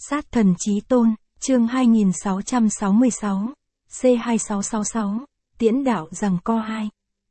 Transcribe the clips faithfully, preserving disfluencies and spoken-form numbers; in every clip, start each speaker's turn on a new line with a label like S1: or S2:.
S1: Sát thần chí tôn, chương hai nghìn sáu trăm sáu mươi sáu, C hai sáu sáu sáu, Tiễn đạo giằng co hai.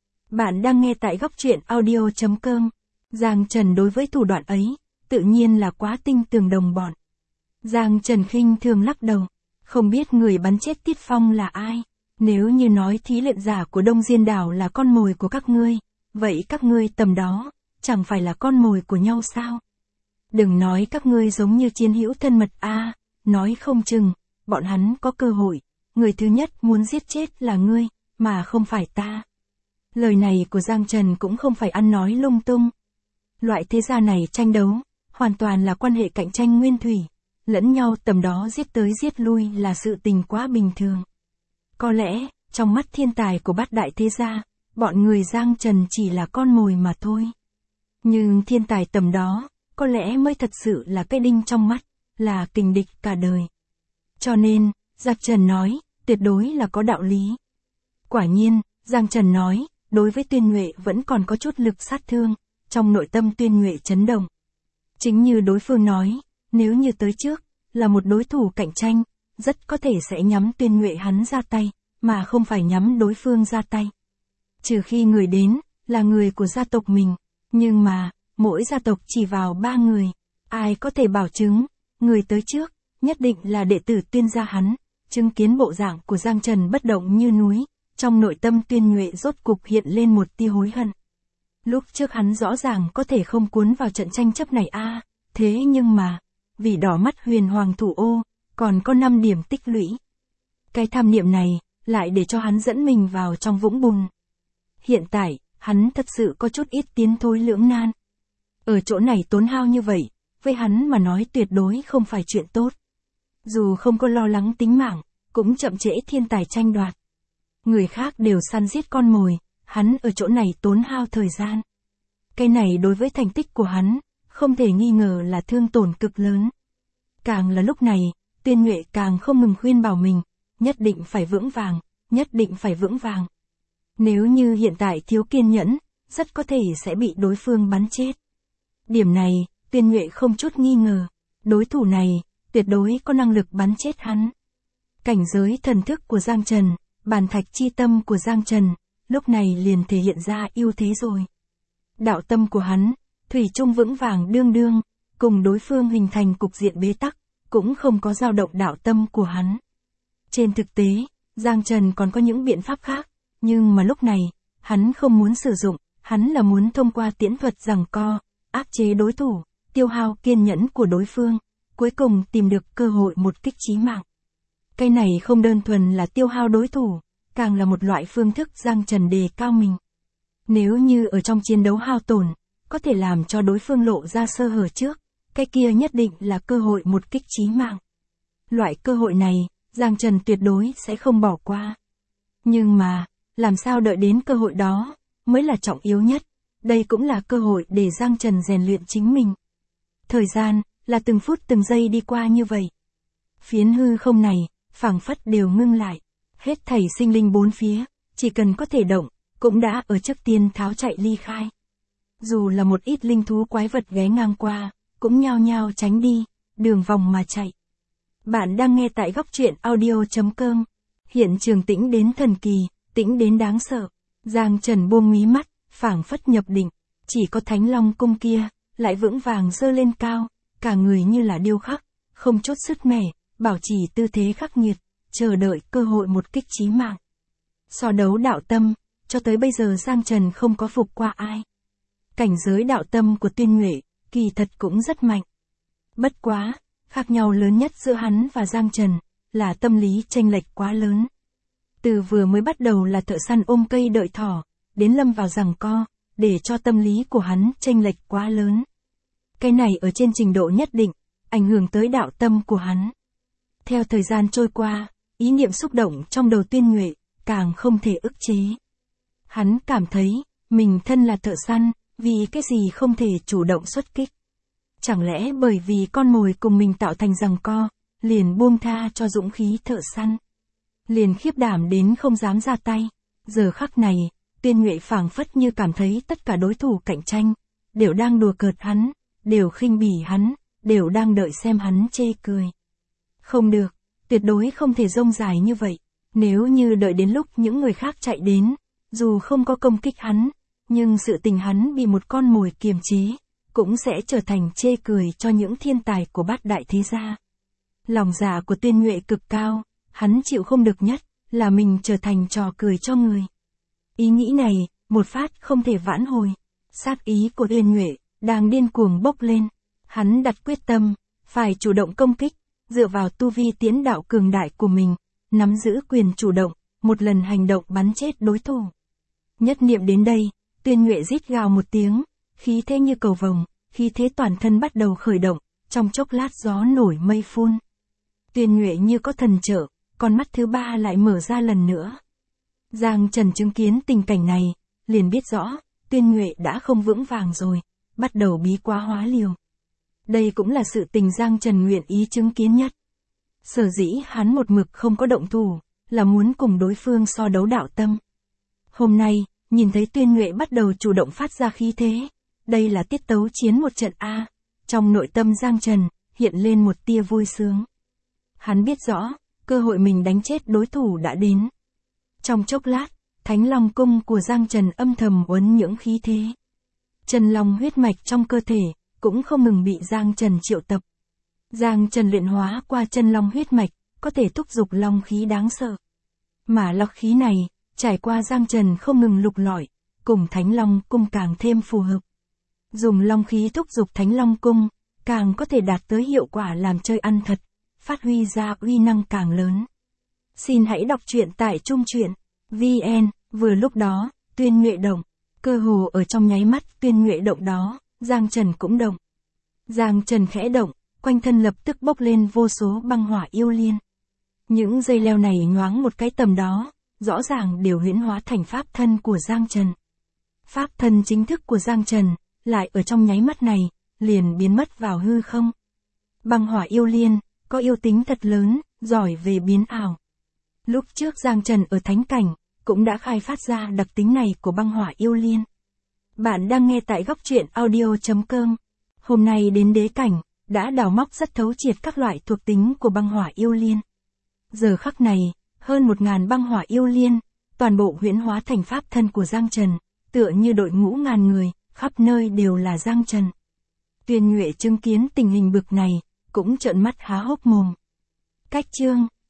S1: Bạn đang nghe tại góc truyện audio.com. Giang Trần đối với thủ đoạn ấy, tự nhiên là quá tinh tường đồng bọn. Giang Trần khinh thường lắc đầu, không biết người bắn chết Tiết Phong là ai. Nếu như nói thí luyện giả của Đông Diên Đảo là con mồi của các ngươi, vậy các ngươi tầm đó, chẳng phải là con mồi của nhau sao? Đừng nói các ngươi giống như chiến hữu thân mật a, à, nói không chừng, bọn hắn có cơ hội, người thứ nhất muốn giết chết là ngươi, mà không phải ta. Lời này của Giang Trần cũng không phải ăn nói lung tung. Loại thế gia này tranh đấu, hoàn toàn là quan hệ cạnh tranh nguyên thủy, lẫn nhau tầm đó giết tới giết lui là sự tình quá bình thường. Có lẽ, trong mắt thiên tài của bát đại thế gia, bọn người Giang Trần chỉ là con mồi mà thôi. Nhưng thiên tài tầm đó, có lẽ mới thật sự là cái đinh trong mắt, là kình địch cả đời. Cho nên, Giang Trần nói, tuyệt đối là có đạo lý. Quả nhiên, Giang Trần nói, đối với Tuyên Nhuệ vẫn còn có chút lực sát thương, trong nội tâm Tuyên Nhuệ chấn động. Chính như đối phương nói, nếu như tới trước, là một đối thủ cạnh tranh, rất có thể sẽ nhắm Tuyên Nhuệ hắn ra tay, mà không phải nhắm đối phương ra tay. Trừ khi người đến, là người của gia tộc mình, nhưng mà, mỗi gia tộc chỉ vào ba người, ai có thể bảo chứng, người tới trước, nhất định là đệ tử Tuyên gia hắn. Chứng kiến bộ dạng của Giang Trần bất động như núi, trong nội tâm Tuyên Nhuệ rốt cục hiện lên một tia hối hận. Lúc trước hắn rõ ràng có thể không cuốn vào trận tranh chấp này a, à, thế nhưng mà, vì đỏ mắt Huyền Hoàng thủ ô, còn có năm điểm tích lũy. Cái tham niệm này, lại để cho hắn dẫn mình vào trong vũng bùn. Hiện tại, hắn thật sự có chút ít tiến thối lưỡng nan. Ở chỗ này tốn hao như vậy, với hắn mà nói tuyệt đối không phải chuyện tốt. Dù không có lo lắng tính mạng, cũng chậm trễ thiên tài tranh đoạt. Người khác đều săn giết con mồi, hắn ở chỗ này tốn hao thời gian. Cái này đối với thành tích của hắn, không thể nghi ngờ là thương tổn cực lớn. Càng là lúc này, Tuyên Nhuệ càng không ngừng khuyên bảo mình, nhất định phải vững vàng, nhất định phải vững vàng. Nếu như hiện tại thiếu kiên nhẫn, rất có thể sẽ bị đối phương bắn chết. Điểm này, Tuyên Nhuệ không chút nghi ngờ, đối thủ này, tuyệt đối có năng lực bắn chết hắn. Cảnh giới thần thức của Giang Trần, bàn thạch chi tâm của Giang Trần, lúc này liền thể hiện ra ưu thế rồi. Đạo tâm của hắn, thủy chung vững vàng đương đương, cùng đối phương hình thành cục diện bế tắc, cũng không có dao động đạo tâm của hắn. Trên thực tế, Giang Trần còn có những biện pháp khác, nhưng mà lúc này, hắn không muốn sử dụng, hắn là muốn thông qua tiễn thuật giằng co, áp chế đối thủ, tiêu hao kiên nhẫn của đối phương, cuối cùng tìm được cơ hội một kích chí mạng. Cái này không đơn thuần là tiêu hao đối thủ, càng là một loại phương thức Giang Trần đề cao mình. Nếu như ở trong chiến đấu hao tổn, có thể làm cho đối phương lộ ra sơ hở trước, cái kia nhất định là cơ hội một kích chí mạng. Loại cơ hội này, Giang Trần tuyệt đối sẽ không bỏ qua. Nhưng mà, làm sao đợi đến cơ hội đó, mới là trọng yếu nhất. Đây cũng là cơ hội để Giang Trần rèn luyện chính mình. Thời gian, là từng phút từng giây đi qua như vậy. Phiến hư không này, phảng phất đều ngưng lại. Hết thảy sinh linh bốn phía, chỉ cần có thể động, cũng đã ở trước tiên tháo chạy ly khai. Dù là một ít linh thú quái vật ghé ngang qua, cũng nhao nhao tránh đi, đường vòng mà chạy. Bạn đang nghe tại góc truyện audio.com. Hiện trường tĩnh đến thần kỳ, tĩnh đến đáng sợ. Giang Trần buông mí mắt, phảng phất nhập định. Chỉ có Thánh Long cung kia, lại vững vàng giơ lên cao, cả người như là điêu khắc, không chút sứt mẻ, bảo trì tư thế khắc nghiệt, chờ đợi cơ hội một kích chí mạng. So đấu đạo tâm, cho tới bây giờ Giang Trần không có phục qua ai. Cảnh giới đạo tâm của Tuyên Nhuệ, kỳ thật cũng rất mạnh. Bất quá, khác nhau lớn nhất giữa hắn và Giang Trần, là tâm lý chênh lệch quá lớn. Từ vừa mới bắt đầu là thợ săn ôm cây đợi thỏ, đến lâm vào giằng co, để cho tâm lý của hắn chênh lệch quá lớn. Cái này ở trên trình độ nhất định, ảnh hưởng tới đạo tâm của hắn. Theo thời gian trôi qua, ý niệm xúc động trong đầu Tuyên Nhuệ, càng không thể ức chế. Hắn cảm thấy, mình thân là thợ săn, vì cái gì không thể chủ động xuất kích. Chẳng lẽ bởi vì con mồi cùng mình tạo thành giằng co, liền buông tha cho dũng khí thợ săn. Liền khiếp đảm đến không dám ra tay. Giờ khắc này, Tuyên Nhuệ phảng phất như cảm thấy tất cả đối thủ cạnh tranh, đều đang đùa cợt hắn, đều khinh bỉ hắn, đều đang đợi xem hắn chê cười. Không được, tuyệt đối không thể rông dài như vậy. Nếu như đợi đến lúc những người khác chạy đến, dù không có công kích hắn, nhưng sự tình hắn bị một con mồi kiềm chế, cũng sẽ trở thành chê cười cho những thiên tài của bát đại thế gia. Lòng dạ của Tuyên Nhuệ cực cao, hắn chịu không được nhất, là mình trở thành trò cười cho người. Ý nghĩ này, một phát không thể vãn hồi. Sát ý của Tuyên Nhuệ, đang điên cuồng bốc lên. Hắn đặt quyết tâm, phải chủ động công kích, dựa vào tu vi tiến đạo cường đại của mình, nắm giữ quyền chủ động, một lần hành động bắn chết đối thủ. Nhất niệm đến đây, Tuyên Nhuệ rít gào một tiếng, khí thế như cầu vồng, khí thế toàn thân bắt đầu khởi động, trong chốc lát gió nổi mây phun. Tuyên Nhuệ như có thần trợ, con mắt thứ ba lại mở ra lần nữa. Giang Trần chứng kiến tình cảnh này, liền biết rõ, Tuyên Nhuệ đã không vững vàng rồi, bắt đầu bí quá hóa liều. Đây cũng là sự tình Giang Trần nguyện ý chứng kiến nhất. Sở dĩ hắn một mực không có động thủ, là muốn cùng đối phương so đấu đạo tâm. Hôm nay, nhìn thấy Tuyên Nhuệ bắt đầu chủ động phát ra khí thế, đây là tiết tấu chiến một trận A, trong nội tâm Giang Trần, hiện lên một tia vui sướng. Hắn biết rõ, cơ hội mình đánh chết đối thủ đã đến. Trong chốc lát, Thánh Long cung của Giang Trần âm thầm uốn những khí thế. Chân long huyết mạch trong cơ thể, cũng không ngừng bị Giang Trần triệu tập. Giang Trần luyện hóa qua chân long huyết mạch, có thể thúc giục long khí đáng sợ. Mà lọc khí này, trải qua Giang Trần không ngừng lục lọi, cùng Thánh Long cung càng thêm phù hợp. Dùng long khí thúc giục Thánh Long cung, càng có thể đạt tới hiệu quả làm chơi ăn thật, phát huy ra uy năng càng lớn. Xin hãy đọc truyện tại Trung Truyện vê en. Vừa lúc đó, Tuyên Nhuệ động, cơ hồ ở trong nháy mắt Tuyên Nhuệ động đó, Giang Trần cũng động. Giang Trần khẽ động, quanh thân lập tức bốc lên vô số băng hỏa yêu liên. Những dây leo này nhoáng một cái tầm đó, rõ ràng đều huyễn hóa thành pháp thân của Giang Trần. Pháp thân chính thức của Giang Trần, lại ở trong nháy mắt này, liền biến mất vào hư không. Băng hỏa yêu liên, có yêu tính thật lớn, giỏi về biến ảo. Lúc trước Giang Trần ở thánh cảnh, cũng đã khai phát ra đặc tính này của băng hỏa yêu liên. Bạn đang nghe tại góc truyện audio chấm com. Hôm nay đến đế cảnh, đã đào móc rất thấu triệt các loại thuộc tính của băng hỏa yêu liên. Giờ khắc này, hơn một ngàn băng hỏa yêu liên, toàn bộ huyễn hóa thành pháp thân của Giang Trần, tựa như đội ngũ ngàn người, khắp nơi đều là Giang Trần. Tuyên Nhuệ chứng kiến tình hình bực này, cũng trợn mắt há hốc mồm. Cách chương